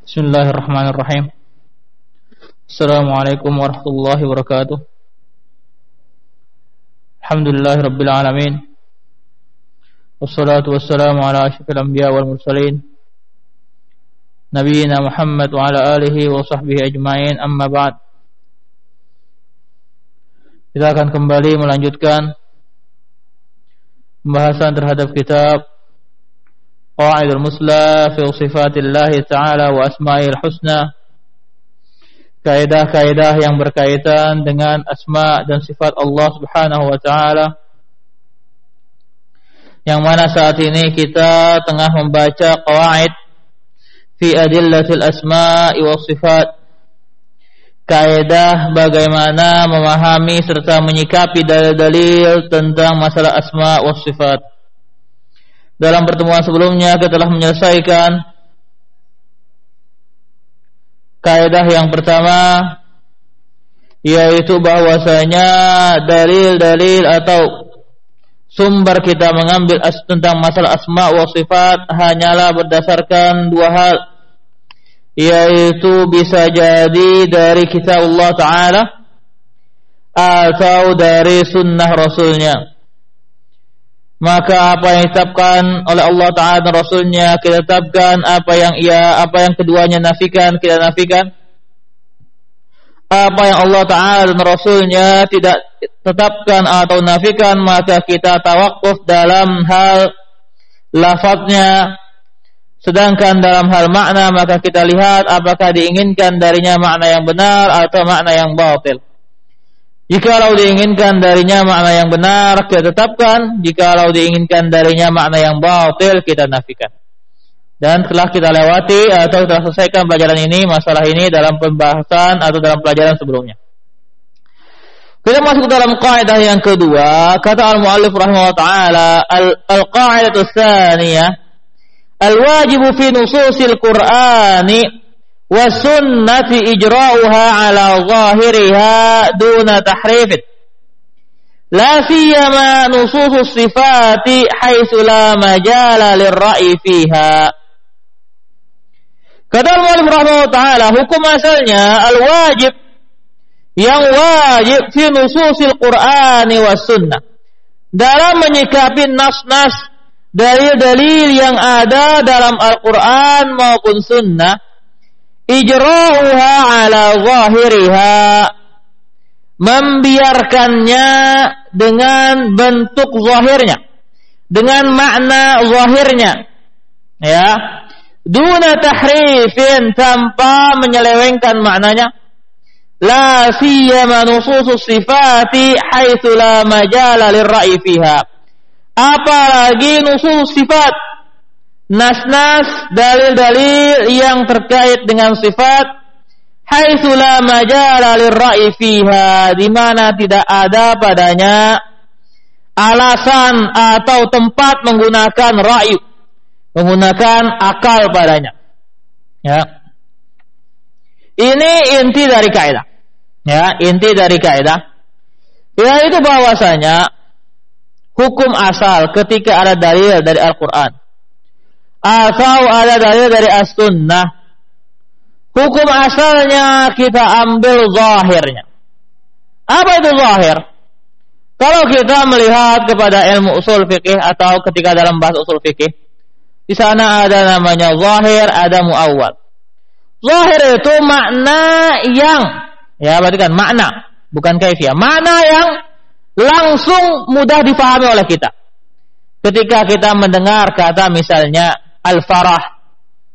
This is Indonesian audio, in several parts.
Bismillahirrahmanirrahim. Assalamualaikum warahmatullahi wabarakatuh. Alhamdulillahirabbil alamin. Wassalatu wassalamu ala asyrafil anbiya wal mursalin. Nabiyina Muhammad wa ala alihi wa sahbihi ajmain. Amma ba'd. Kita akan kembali melanjutkan pembahasan terhadap kitab Qawaidul Musla fi Sifatillahi Ta'ala wa Asma'il Husna. Kaidah-kaidah yang berkaitan dengan asma dan sifat Allah Subhanahu wa Ta'ala, yang mana saat ini kita tengah membaca qawaid fi adillatil asma'i was sifat. Kaidah bagaimana memahami serta menyikapi dalil-dalil tentang masalah asma was sifat. Dalam pertemuan sebelumnya kita telah menyelesaikan kaidah yang pertama, yaitu bahwasanya dalil-dalil atau sumber kita mengambil tentang masalah asma wa sifat hanyalah berdasarkan dua hal, yaitu bisa jadi dari kitab Allah Ta'ala atau dari sunnah Rasulnya. Maka apa yang ditetapkan oleh Allah Ta'ala dan Rasulnya kita tetapkan, apa yang keduanya nafikan kita nafikan. Apa yang Allah Ta'ala dan Rasulnya tidak tetapkan atau nafikan, maka kita tawakuf dalam hal lafadznya. Sedangkan dalam hal makna, maka kita lihat apakah diinginkan darinya makna yang benar atau makna yang batil. Jikalau diinginkan darinya makna yang benar, kita tetapkan. Jikalau diinginkan darinya makna yang batil, kita nafikan. Dan telah kita lewati atau telah selesaikan pelajaran ini, masalah ini dalam pembahasan atau dalam pelajaran sebelumnya. Kita masuk dalam kaidah yang kedua. Kata al-muallif rahimahullah ta'ala, al-qaidatu tsaniyah, al-wajibu fi nususil Qur'ani وَالسُّنَّةِ إِجْرَاؤُهَا عَلَى ظَاهِرِهَا دُونَ تَحْرِيفٍ لَا سِيَّمَا نُصُوصُ الصِّفَاتِ حَيْثُ لَا مَجَالَ لِلرَّأْيِ فِيهَا. Kata al-muallif rahimahullah ta'ala, hukum asalnya al-wajib, yang wajib fi nususil Qur'ani was sunnah, dalam menyikapi nas-nas dalil-dalil yang ada dalam Al-Quran maupun sunnah, ijra'uha ala zahiriha, membiarkannya dengan bentuk zahirnya, dengan makna zahirnya, ya, duna tahrifin, tanpa menyelewengkan maknanya. La siyama nususus sifati haitsu la majala lirra'i fiha, apalagi nusus sifat, nas-nas dalil-dalil yang terkait dengan sifat, haitsu la majala lirra'i fiha, di mana tidak ada padanya alasan atau tempat menggunakan ra'yu, menggunakan akal padanya. Ya. Ini inti dari kaidah. Ya, inti dari kaidah yaitu bahwasanya hukum asal ketika ada dalil dari Al-Qur'an atau ada dalil dari As-Sunnah, hukum asalnya kita ambil zahirnya. Apa itu zahir? Kalau kita melihat kepada ilmu usul fikih atau ketika dalam bahasa usul fikih, di sana ada namanya zahir, ada muawwal. Zahir itu makna yang, ya berarti kan makna, bukan kaifiyah, makna yang langsung mudah difahami oleh kita. Ketika kita mendengar kata misalnya al-farah,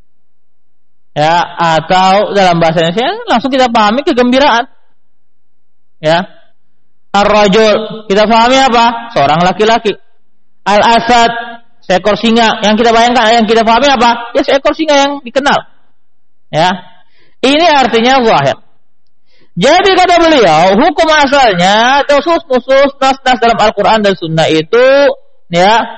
ya, atau dalam bahasa Indonesia langsung kita pahami kegembiraan, ya. Ar-rajul, kita pahami apa? Seorang laki-laki. Al-asad, seekor singa. Yang kita bayangkan, yang kita pahami apa? Ya, seekor singa yang dikenal, ya. Ini artinya zahir. Jadi kata beliau, hukum asalnya nusus nas-nas dalam Al-Quran dan Sunnah itu, ya,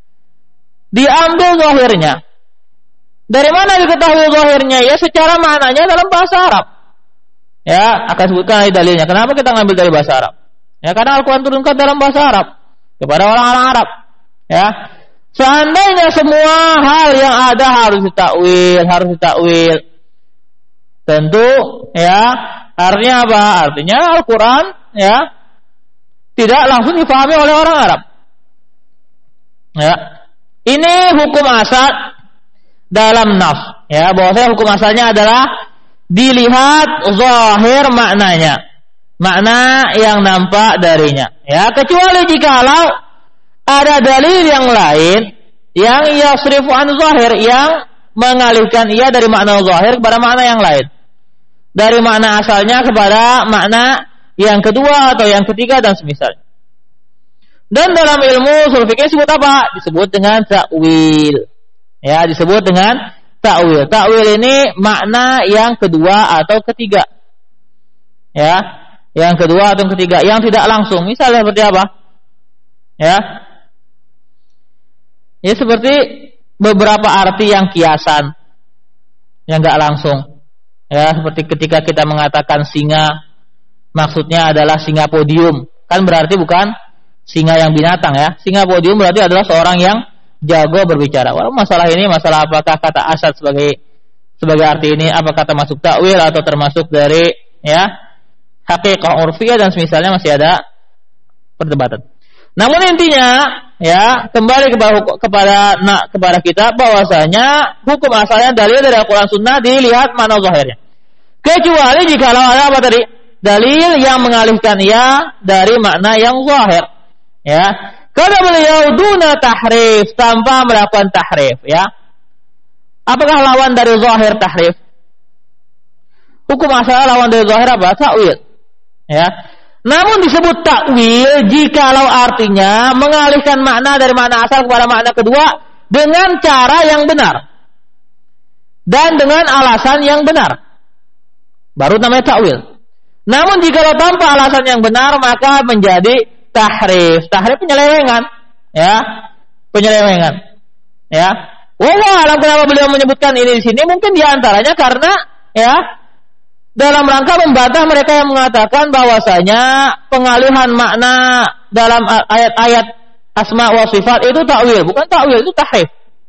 diambil zahirnya. Dari mana diketahui zahirnya? Ya, secara maknanya dalam bahasa Arab. Ya, akan sebutkan dalilnya. Kenapa kita ngambil dari bahasa Arab? Ya, karena Al-Quran turunkan dalam bahasa Arab kepada orang-orang Arab. Ya, seandainya semua hal yang ada harus ditakwil, Tentu ya, artinya apa? Artinya Al-Qur'an ya tidak langsung dipahami oleh orang Arab. Ya. Ini hukum asal dalam nafs, ya, bahwasanya hukum asalnya adalah dilihat zahir maknanya, makna yang nampak darinya, ya, kecuali jikalau ada dalil yang lain yang yasrifu an zahir, yang mengalihkan ia dari makna zahir kepada makna yang lain, dari makna asalnya kepada makna yang kedua atau yang ketiga dan semisal. Dan dalam ilmu ushul fikih disebut apa? Disebut dengan ta'wil. Ya, disebut dengan ta'wil. Ta'wil ini makna yang kedua atau ketiga. Ya, yang kedua atau ketiga, yang tidak langsung. Misalnya seperti apa? Ya. Ya, seperti beberapa arti yang kiasan, yang enggak langsung. Ya, seperti ketika kita mengatakan singa, maksudnya adalah singa podium. Kan berarti bukan singa yang binatang, ya. Singa podium berarti adalah seorang yang jago berbicara. Walaupun masalah ini, masalah apakah kata asal sebagai arti ini, apa kata masuk takwil atau termasuk dari ya haqiqah urfiyah dan semisalnya, masih ada perdebatan. Namun intinya ya, kembali kepada kita bahwasanya hukum asalnya dalil dari Al-Qur'an Sunnah dilihat mana zahirnya. Kecuali jikalau ada apa tadi? Dalil yang mengalihkan ia dari makna yang zahir. Ya, kata beliau duna tahrif, tanpa melakukan tahrif, ya. Apakah lawan dari zahir tahrif? Hukum asal lawan dari zahir apa? Ta'wil. Ya. Namun disebut ta'wil jikalau artinya mengalihkan makna dari makna asal kepada makna kedua dengan cara yang benar dan dengan alasan yang benar. Baru namanya ta'wil. Namun jikalau tanpa alasan yang benar, maka menjadi tahrif. Tahrif penyelewengan, ya, penyelewengan, ya. Wallahu alam kenapa beliau menyebutkan ini di sini? Mungkin diantaranya karena ya dalam rangka membantah mereka yang mengatakan bahwasanya pengalihan makna dalam ayat-ayat asma wa sifat itu takwil, bukan takwil, itu tahrif.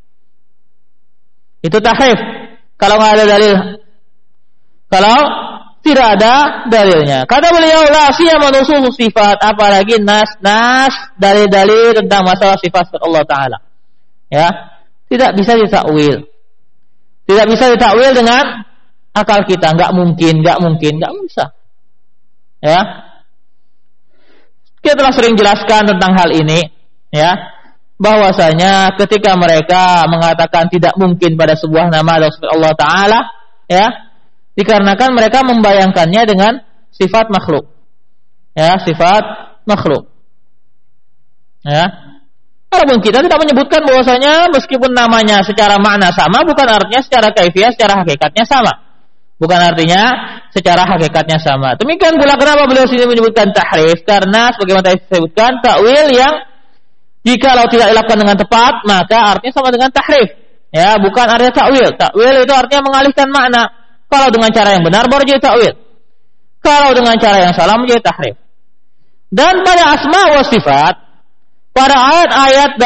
Itu tahrif. Kalau nggak ada dalil, kalau tidak ada dalilnya. Kata beliau, la siyama nusus sifat, apalagi nas dalil-dalil tentang masalah sifat Allah Taala. Ya, tidak bisa ditakwil. Tidak bisa ditakwil dengan akal kita, enggak mungkin, enggak bisa. Ya. Kita telah sering jelaskan tentang hal ini, ya. Bahwasanya ketika mereka mengatakan tidak mungkin pada sebuah nama Allah Taala, ya, dikarenakan mereka membayangkannya dengan sifat makhluk. Ya, sifat makhluk. Ya. Walaupun kita tidak menyebutkan bahwasanya meskipun namanya secara makna sama, bukan artinya secara kaifiyah, secara hakikatnya sama. Bukan artinya secara hakikatnya sama. Demikian pula kenapa beliau sini menyebutkan tahrif, karena sebagaimana tadi disebutkan takwil yang jikalau tidak dilakukan dengan tepat, maka artinya sama dengan tahrif. Ya, bukan artinya takwil. Takwil itu artinya mengalihkan makna. Kalau dengan cara yang benar baru jadi takwil. Kalau dengan cara yang salah menjadi tahrif. Dan pada asma wa sifat, pada ayat-ayat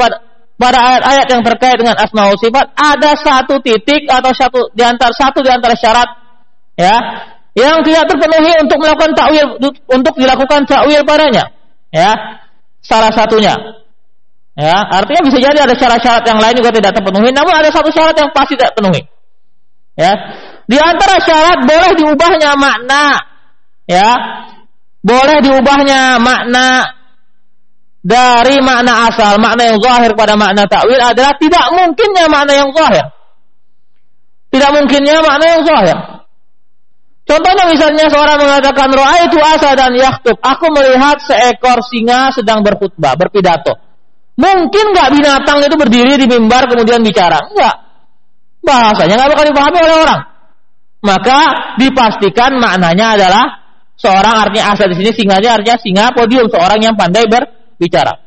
yang terkait dengan asma wa sifat, ada satu titik atau satu di antara syarat, ya, yang tidak terpenuhi untuk melakukan takwil, untuk dilakukan takwil padanya. Ya, salah satunya. Ya, artinya bisa jadi ada syarat-syarat yang lain juga tidak terpenuhi, namun ada satu syarat yang pasti tidak terpenuhi. Ya. Di antara syarat boleh diubahnya makna, ya, boleh diubahnya makna dari makna asal, makna yang zahir pada makna takwil adalah tidak mungkinnya makna yang zahir. Tidak mungkinnya makna yang zahir. Contohnya misalnya seorang mengatakan ra'aitu asadan yakhtub, aku melihat seekor singa sedang berkhutbah, berpidato. Mungkin enggak binatang itu berdiri di mimbar kemudian bicara? Enggak. Bahasanya enggak bakal dipahami oleh orang. Maka dipastikan maknanya adalah seorang, artinya asal di sini singanya artinya singa podium, seorang yang pandai berbicara.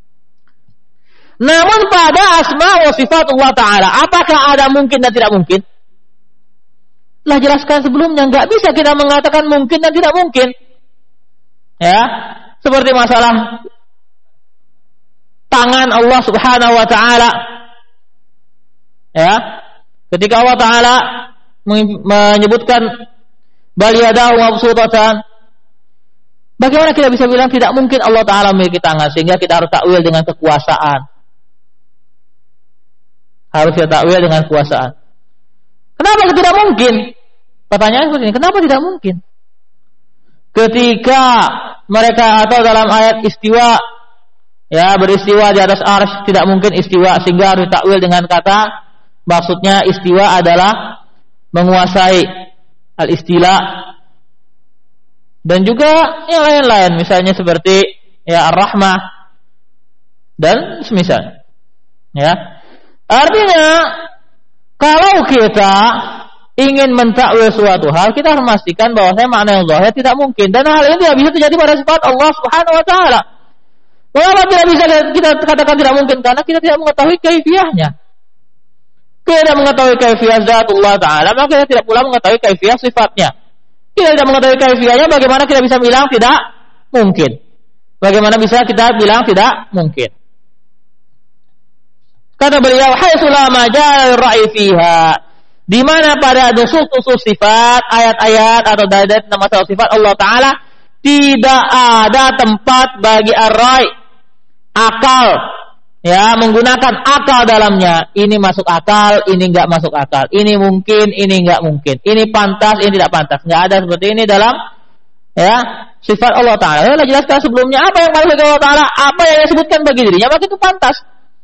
Namun pada asma wa sifat Allah Ta'ala, apakah ada mungkin dan tidak mungkin? Telah jelaskan sebelumnya, nggak bisa kita mengatakan mungkin dan tidak mungkin. Ya, seperti masalah tangan Allah Subhanahu wa Ta'ala. Ya, ketika Allah Ta'ala menyebutkan bal yadahu mabsutatan. Bagaimana kita bisa bilang tidak mungkin Allah Ta'ala memiliki tangan, sehingga kita harus takwil dengan kekuasaan. Harus kita takwil dengan kekuasaan. Kenapa tidak mungkin? Pertanyaan seperti ini, kenapa tidak mungkin? Ketika mereka atau dalam ayat istiwa, ya, beristiwa di atas arsy, tidak mungkin istiwa, sehingga harus takwil dengan kata maksudnya istiwa adalah menguasai, al-istila. Dan juga yang lain-lain, misalnya seperti ya ar-rahmah dan semisal. Ya. Artinya kalau kita ingin mentakwil suatu hal, kita harus memastikan bahwasanya makna yang zahir tidak mungkin, dan hal ini tidak bisa terjadi pada sifat Allah Subhanahu wa taala. Mengapa tidak bisa kita katakan tidak mungkin? Karena kita tidak mengetahui kaifiyahnya. Kita tidak mengetahui kaifiyah zatullah taala, maka kita tidak pula mengetahui kaifiyah sifatnya. Kita tidak mengetahui kaifiyahnya, bagaimana kita bisa bilang tidak mungkin? Bagaimana bisa kita bilang tidak mungkin? Kata beliau, haitsu la majal ra'i fiha, di mana pada nusus-nusus sifat, ayat-ayat atau dalil tentang masalah sifat Allah Taala tidak ada tempat bagi ar-ra'i, akal, ya, menggunakan akal dalamnya. Ini masuk akal, ini enggak masuk akal. Ini mungkin, ini enggak mungkin. Ini pantas, ini tidak pantas. Enggak ada seperti ini dalam ya sifat Allah Taala. Saya jelaskan sebelumnya apa yang pantas bagi Allah Taala, apa yang disebutkan bagi dirinya maka itu pantas.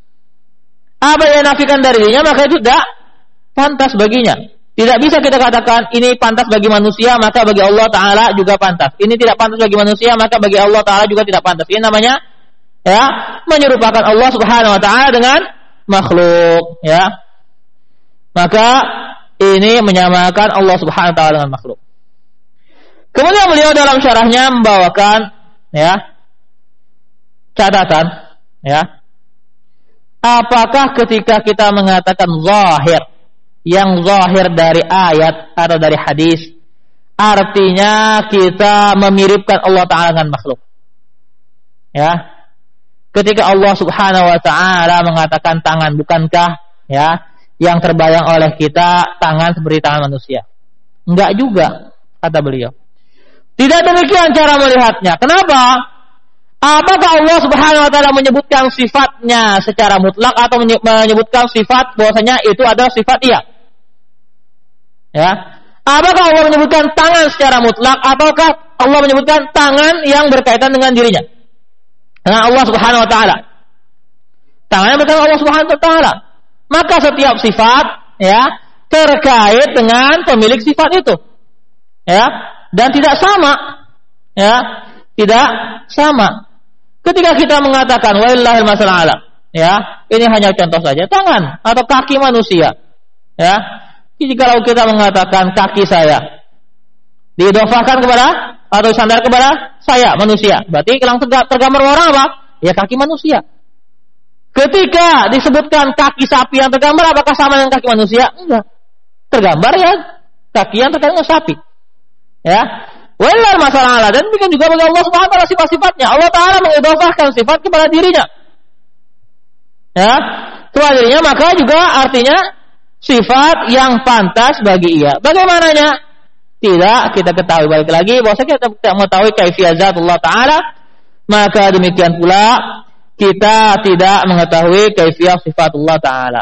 Apa yang nafikan dari dirinya maka itu tidak pantas baginya. Tidak bisa kita katakan ini pantas bagi manusia maka bagi Allah Taala juga pantas. Ini tidak pantas bagi manusia maka bagi Allah Taala juga tidak pantas. Ini namanya ya menyerupakan Allah Subhanahu wa taala dengan makhluk, ya. Maka ini menyamakan Allah Subhanahu wa taala dengan makhluk. Kemudian beliau dalam syarahnya membawakan ya catatan, ya. Apakah ketika kita mengatakan zahir, yang zahir dari ayat atau dari hadis, artinya kita memiripkan Allah Ta'ala dengan makhluk? Ya. Ketika Allah Subhanahu wa Ta'ala mengatakan tangan, bukankah ya yang terbayang oleh kita tangan seperti tangan manusia? Enggak juga, kata beliau. Tidak demikian cara melihatnya. Kenapa? Apakah Allah Subhanahu wa Ta'ala menyebutkan sifatnya secara mutlak atau menyebutkan sifat bahwasanya itu adalah sifat dia? Ya. Apakah Allah menyebutkan tangan secara mutlak ataukah Allah menyebutkan tangan yang berkaitan dengan dirinya? Dengan Allah Subhanahu wa Ta'ala. Tangannya berkaitan Allah Subhanahu wa Ta'ala. Maka setiap sifat ya terkait dengan pemilik sifat itu. Ya, dan tidak sama. Ya, tidak sama. Ketika kita mengatakan wallahil masal a'la, ya, ini hanya contoh saja, tangan atau kaki manusia. Ya. Jadi kalau kita mengatakan kaki saya diidhofahkan kepada atau sandar kepada saya manusia, berarti langsung tergambar orang apa? Ya kaki manusia. Ketika disebutkan kaki sapi yang tergambar, apakah sama dengan kaki manusia? Enggak. Tergambar ya kaki yang terkait dengan sapi. Ya. Walal masalah, dan demikian juga bagi Allah Subhanahu wa taala sifat-sifatnya. Allah Taala mengidhofahkan sifat kepada dirinya. Ya, kepada dirinya, maka juga artinya sifat yang pantas bagi ia. Bagaimananya? Tidak kita ketahui. Balik lagi bahwa kita tidak mengetahui kaifiyah zatullah Taala, maka demikian pula kita tidak mengetahui kaifiyah sifatullah Taala.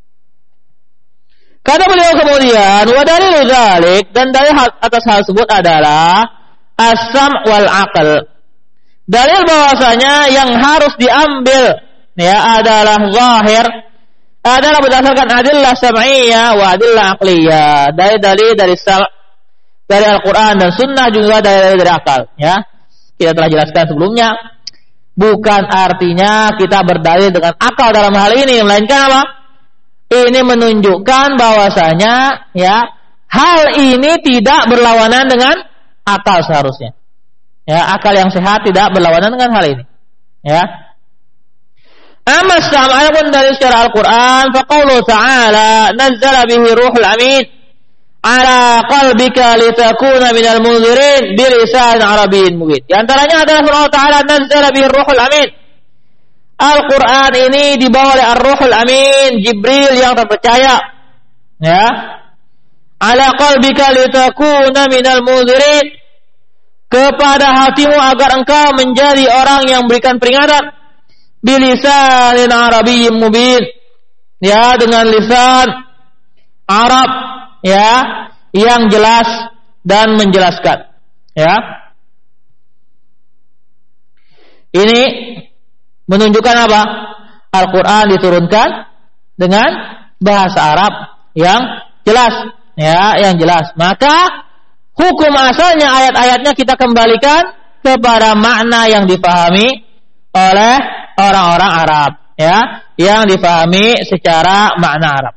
Kata beliau kemudian, wa dalil dzalik, dan dalil atas hal tersebut adalah as-sam' wal aql. Dalil bahwasanya yang harus diambil ya adalah zahir, adalah berdasarkan adillah sam'iyah wa adillah aqliyah. Dalil dari dari Al-Qur'an dan Sunnah, juga dari akal, ya. Kita telah jelaskan sebelumnya, bukan artinya kita berdalil dengan akal dalam hal ini, melainkan apa? Ini menunjukkan bahwasanya ya hal ini tidak berlawanan dengan akal seharusnya. Ya, akal yang sehat tidak berlawanan dengan hal ini. Ya. Amma sama pun dari secara Al-Qur'an, fa qaulu ta'ala nazzala bihi ruhul amin ala qalbika litakuna minal munzirin bilisan arabiyyin mubin. Di antaranya adalah Allah Ta'ala nazzala bihi ruhul amin. Al-Quran ini dibawa oleh Ar-Ruhul Amin, Jibril yang terpercaya, ya, ala qalbika litakuna minal munzirin, kepada hatimu agar engkau menjadi orang yang memberikan peringatan, bilisanin arabiyyin mubin, ya, dengan lisan Arab, ya, yang jelas dan menjelaskan, ya. Ini menunjukkan apa? Al-Quran diturunkan dengan bahasa Arab yang jelas, ya, yang jelas. Maka hukum asalnya ayat-ayatnya kita kembalikan kepada makna yang dipahami oleh orang-orang Arab, ya, yang dipahami secara makna Arab.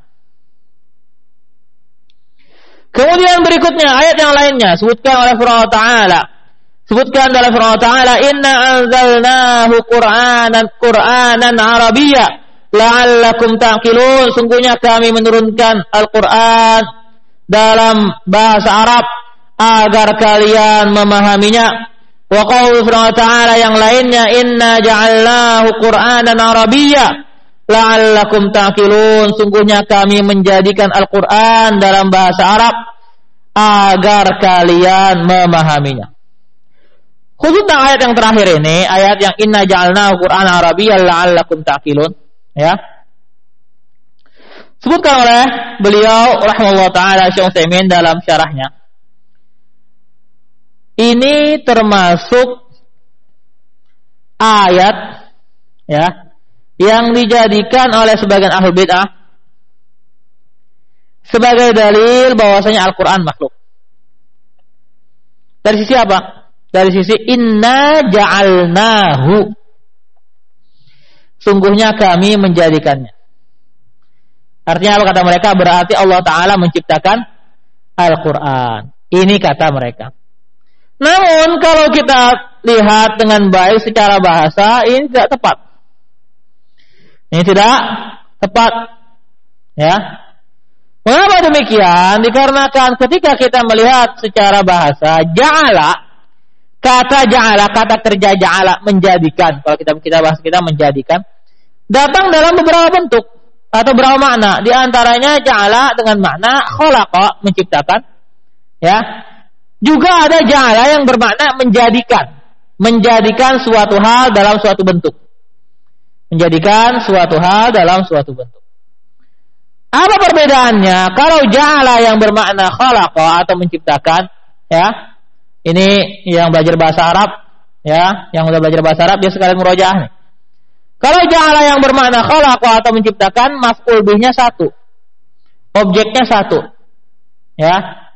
Kemudian berikutnya ayat yang lainnya sebutkan oleh firman Allah Ta'ala. Sebutkan dalam firman Allah Ta'ala, inna anzalnahu Qur'anan Arabiyya la'allakum ta'qilun. Sungguhnya kami menurunkan Al-Quran dalam bahasa Arab agar kalian memahaminya. Wa qaul firman Allah Ta'ala yang lainnya, inna ja'alnahu Qur'anan Arabiyya la'allakum ta'qilun. Sungguhnya kami menjadikan Al-Quran dalam bahasa Arab agar kalian memahaminya. Khususnya ayat yang terakhir ini, ayat yang inna ja'alnahu Qur'anan Arabiyyan la'allakum ta'qilun, ya. Sebutkan oleh beliau rahimahullah taala Syekh Utsaimin dalam syarahnya. Ini termasuk ayat, ya, yang dijadikan oleh sebagian ahli bid'ah sebagai dalil bahwasanya Al-Qur'an makhluk. Dari sisi apa? Dari sisi inna ja'alnahu, sungguhnya kami menjadikannya. Artinya apa kata mereka? Berarti Allah Ta'ala menciptakan Al-Quran. Ini kata mereka. Namun kalau kita lihat dengan baik secara bahasa, ini tidak tepat. Ini tidak tepat, ya. Mengapa demikian? Dikarenakan ketika kita melihat secara bahasa, kata ja'ala, kata kerja ja'ala, menjadikan. Kalau kita bahas kita menjadikan, datang dalam beberapa bentuk atau beberapa makna. Di antaranya ja'ala dengan makna khalaqa, menciptakan, ya. Juga ada ja'ala yang bermakna menjadikan suatu hal dalam suatu bentuk. Menjadikan suatu hal dalam suatu bentuk. Apa perbedaannya? Kalau ja'ala yang bermakna khalaqa atau menciptakan, ya. Ini yang belajar bahasa Arab, ya, yang udah belajar bahasa Arab dia sekalian murojaah nih. Kalau ja'ala yang bermakna khalaqa atau menciptakan, maf'ul bihnya satu, objeknya satu, ya,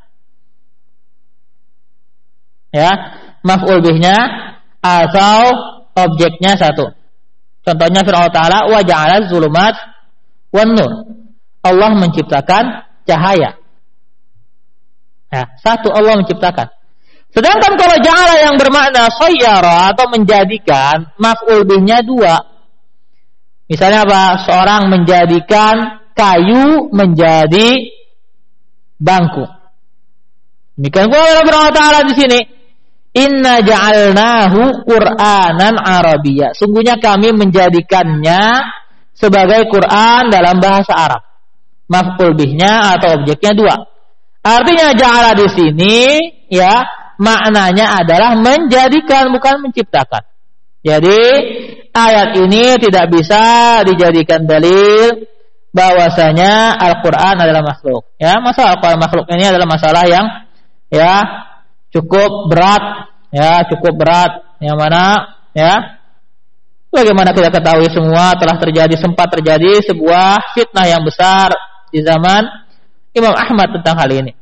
ya, maf'ul bihnya atau objeknya satu. Contohnya firman Allah Ta'ala, wa ja'ala zulumat wan nur. Allah menciptakan cahaya. Ya, satu, Allah menciptakan. Sedangkan kalau ja'ala yang bermakna sayyara atau menjadikan, maf'ul bihnya dua. Misalnya apa? Seorang menjadikan kayu menjadi bangku. Demikian pula Allah Subhanahu wa taala di sini, inna ja'alnahu Qur'anan Arabiyya. Sungguhnya kami menjadikannya sebagai Quran dalam bahasa Arab. Maf'ul bihnya atau objeknya dua. Artinya ja'ala di sini, ya, maknanya adalah menjadikan, bukan menciptakan. Jadi ayat ini tidak bisa dijadikan dalil bahwasanya Al-Quran adalah makhluk. Ya, masalah Al-Quran makhluk ini adalah masalah yang, ya, cukup berat, ya, cukup berat. Yang mana, ya, bagaimana kita ketahui semua sempat terjadi sebuah fitnah yang besar di zaman Imam Ahmad tentang hal ini.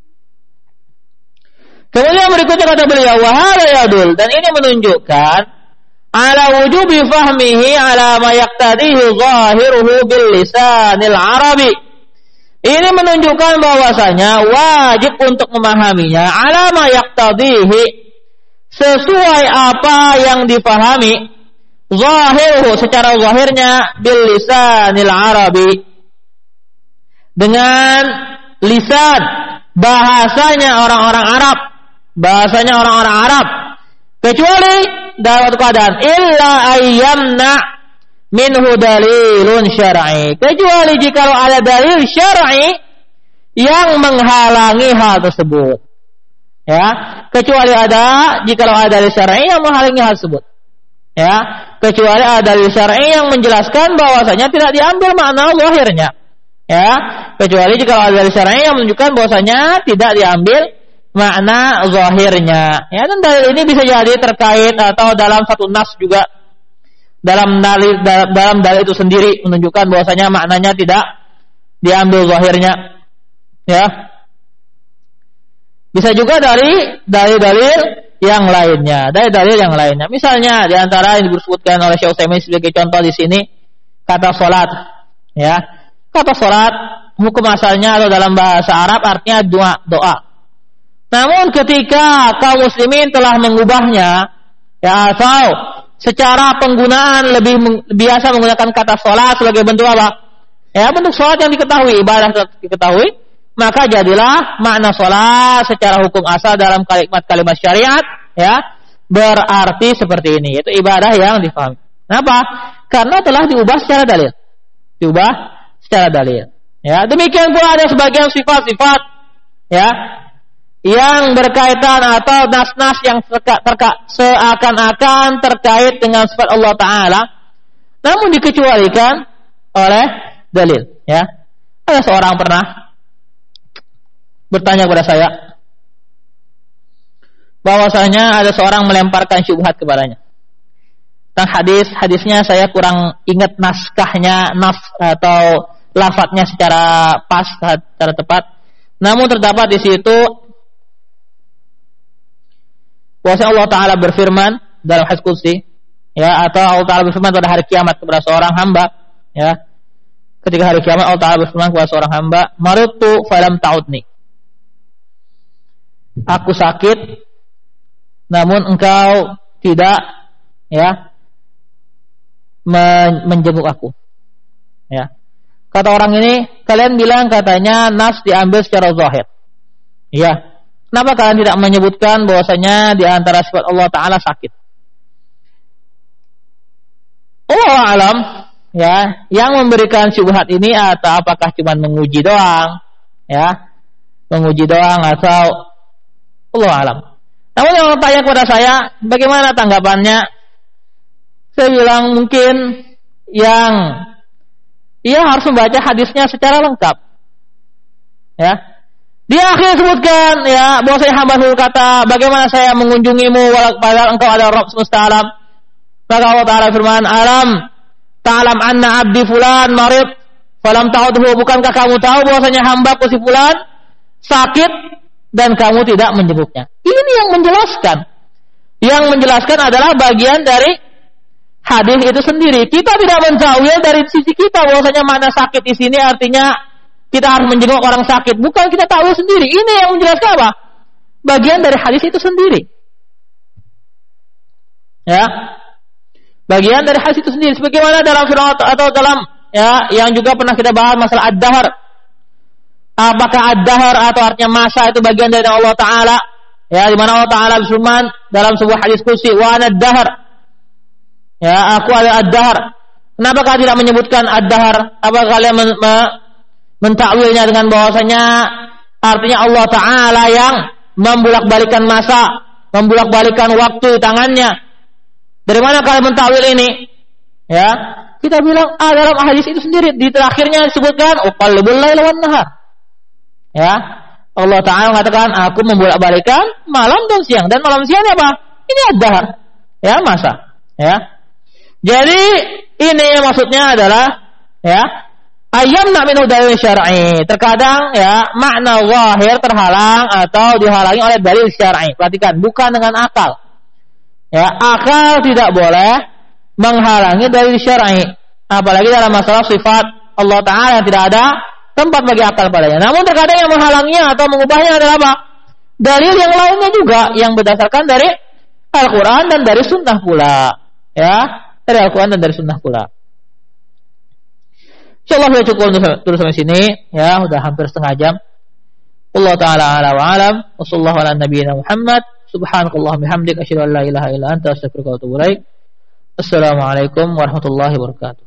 Kemudian berikutnya kata beliau, wa hadza yadul, dan ini menunjukkan ala wujubi fahmihi ala ma yaqtadihi zahiruhu bil lisanil arabi. Ini menunjukkan bahwasanya wajib untuk memahaminya ala ma yaqtadihi, sesuai apa yang dipahami, zahiruhu, secara zahirnya, bil lisanil arabi, dengan lisan, bahasanya orang-orang Arab, bahasanya orang-orang Arab, kecuali dalam keadaan illa ayyamna minhu dalilun syar'i, kecuali jika ada dalil syar'i yang menghalangi hal tersebut. Ya, kecuali jikalau ada dalil syar'i yang menghalangi hal tersebut. Ya, kecuali ada dalil syar'i yang menjelaskan bahwasanya tidak diambil makna zahirnya. Ya, kecuali jika ada dalil syar'i yang menunjukkan bahwasanya tidak diambil makna zahirnya. Ya, dan dalil ini bisa jadi terkait atau dalam satu nas juga, dalam dalil itu sendiri menunjukkan bahwasanya maknanya tidak diambil zahirnya. Ya, bisa juga dari dalil-dalil yang lainnya, Misalnya di antara yang disebutkan oleh Syekh Utsaimin sebagai contoh di sini kata salat. Ya, kata salat hukum asalnya atau dalam bahasa Arab artinya doa. Namun ketika kaum muslimin telah mengubahnya, ya, atau secara penggunaan lebih biasa menggunakan kata salat sebagai bentuk apa? Ya, bentuk salat yang diketahui, ibadah diketahui, maka jadilah makna salat secara hukum asal dalam kalimat syariat, ya, berarti seperti ini, yaitu ibadah yang difahami. Kenapa? Karena telah diubah secara dalil. Ya, demikian pula ada sebagian sifat-sifat, ya, yang berkaitan atau nas-nas yang seakan-akan terkait dengan sifat Allah Ta'ala, namun dikecualikan oleh dalil. Ya, ada seorang pernah bertanya kepada saya bahwasanya ada seorang melemparkan syubhat kepadanya tentang hadisnya saya kurang ingat naskahnya, atau lafadznya secara pas, secara tepat. Namun terdapat di situ bahwasanya Allah Ta'ala berfirman dalam hadis qudsi, ya, atau Allah Ta'ala berfirman pada hari kiamat kepada seorang hamba, ya, ketika hari kiamat Allah Ta'ala berfirman kepada seorang hamba, maritu falam ta'udni, aku sakit namun engkau tidak, ya, menjenguk aku. Ya, kata orang ini, kalian bilang katanya nas diambil secara zahir. Ya, kenapa kalian tidak menyebutkan bahwasanya di antara sifat Allah Ta'ala sakit? Allah alam, ya, yang memberikan syubhat ini atau apakah cuma menguji doang, ya, atau Allah alam. Namun yang bertanya kepada saya, bagaimana tanggapannya? Saya bilang mungkin yang ia harus membaca hadisnya secara lengkap. Ya, dia akhirnya sebutkan, ya, bahwasanya hamba berkata, bagaimana saya mengunjungimu padahal engkau ada Rabb semesta alam. Maka Allah Ta'ala firman, alam ta'lam anna abdi fulan marid falam ta'udhu, bukankah kamu tahu bahwasanya hambaku si fulan sakit dan kamu tidak menjenguknya? Ini yang menjelaskan. Yang menjelaskan adalah bagian dari hadis itu sendiri. Kita tidak mentawil dari sisi kita bahwasanya makna sakit di sini artinya kita harus menjenguk orang sakit. Bukan, kita tahu sendiri. Ini yang menjelaskan apa? Bagian dari hadis itu sendiri. Ya, bagian dari hadis itu sendiri. Sebagaimana dalam firman atau dalam, ya, yang juga pernah kita bahas masalah ad-dahr. Apakah ad-dahr atau artinya masa itu bagian dari Allah Ta'ala? Ya, di mana Allah Ta'ala berfirman dalam sebuah hadis qudsi, wa ana ad-dahr. Ya, aku adalah ad-dahr. Kenapa kalian tidak menyebutkan ad-dahr? Apa kalian mentakwilnya dengan bahwasanya artinya Allah Ta'ala yang membulak-balikan masa, membulak-balikan waktu di tangannya? Dari mana kalian mentakwil ini? Ya, kita bilang dalam hadis itu sendiri di terakhirnya disebutkan uqallibul laila wan nahar. Ya, Allah Ta'ala mengatakan aku membolak-balikan malam dan siang, dan malam siangnya apa? Ini ad-dahr, ya, masa. Ya, jadi ini maksudnya adalah, ya, ayyamna minhu dalil syar'i. Terkadang, ya, makna zahir terhalang atau dihalangi oleh dalil syar'i. Perhatikan, bukan dengan akal. Ya, akal tidak boleh menghalangi dalil syar'i, apalagi dalam masalah sifat Allah Ta'ala yang tidak ada tempat bagi akal padanya. Namun terkadang yang menghalanginya atau mengubahnya adalah apa? Dalil yang lainnya juga yang berdasarkan dari Al-Quran dan dari Sunnah pula. Ya, dari Al-Quran dan dari Sunnah pula. InsyaAllah sudah cukup terus sampai sini. Ya, sudah hampir setengah jam. Allah Ta'ala ala wa alam. Wa sallallahu ala nabiyyina Muhammad. Subhanakallahumma bihamdika asyhadu an la ilaha illa anta astaghfiruka wa atubu ilaik. Assalamualaikum warahmatullahi wabarakatuh.